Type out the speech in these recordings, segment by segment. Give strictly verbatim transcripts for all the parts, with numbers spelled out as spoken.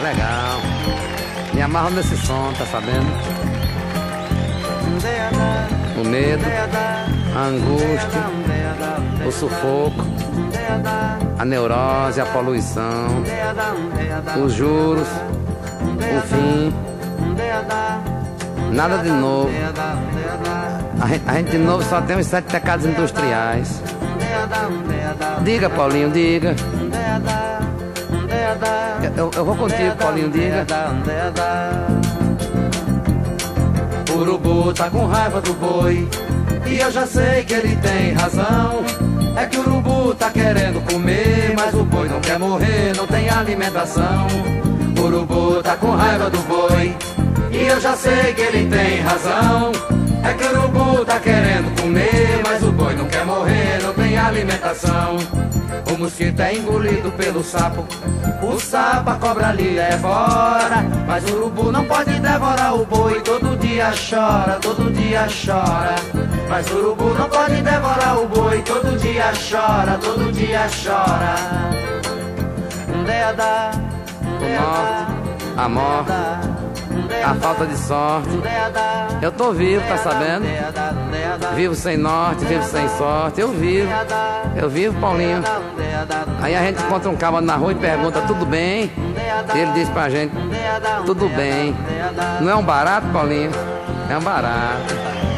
Legal. Me amarro nesse som, tá sabendo? O medo, a angústia, o sufoco, a neurose, a poluição, os juros, o fim. Nada de novo. A gente, a gente de novo só tem os sete pecados industriais. Diga, Paulinho, diga. Eu, eu vou contigo, Paulinho, diga. O urubu tá com raiva do boi e eu já sei que ele tem razão. É que o urubu tá querendo comer, mas o boi não quer morrer, não tem alimentação. O urubu tá com raiva do boi e eu já sei que ele tem razão. É que o urubu tá querendo comer, mas o boi não quer morrer, não tem alimentação. O mosquito é engolido pelo sapo, o sapo a cobra ali é fora, mas o urubu não pode devorar o boi. Todo dia chora, todo dia chora, mas o urubu não pode devorar o boi. Todo dia chora, todo dia chora. A morte, a falta de sorte. Eu tô vivo, tá sabendo? Vivo sem norte, vivo sem sorte. Eu vivo, eu vivo, Paulinho. Aí a gente encontra um cabo na rua e pergunta: tudo bem? E ele diz pra gente: tudo bem. Não é um barato, Paulinho? É um barato.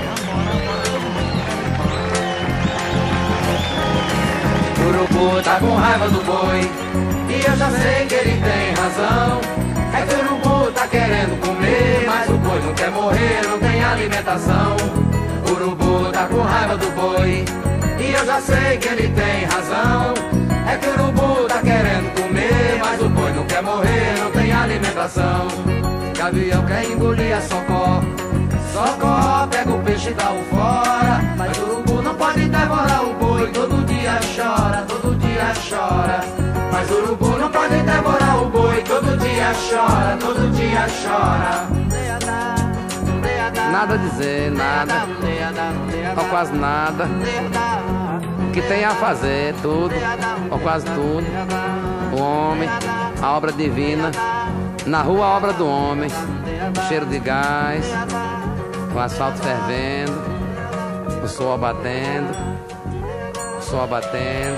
O urubu tá com raiva do boi e eu já sei que ele tem razão. É que o urubu tá querendo comer, mas o boi não quer morrer, não tem alimentação. O urubu tá com raiva do boi e eu já sei que ele tem razão. É que o urubu tá querendo comer, mas o boi não quer morrer, não tem alimentação. Gavião quer engolir a socó, socó pega o peixe e dá o fora, mas o urubu não pode devorar o boi. Todo dia chora, todo dia chora, mas o urubu não pode devorar o boi. Todo dia chora, todo dia chora. Nada a dizer, nada, ou quase nada. O que tem a fazer, tudo, ou quase tudo. O homem, a obra divina. Na rua, a obra do homem. O cheiro de gás, o asfalto fervendo, o sol batendo, o sol batendo,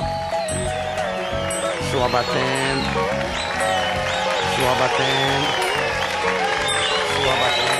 o sol batendo, o sol batendo, o sol batendo.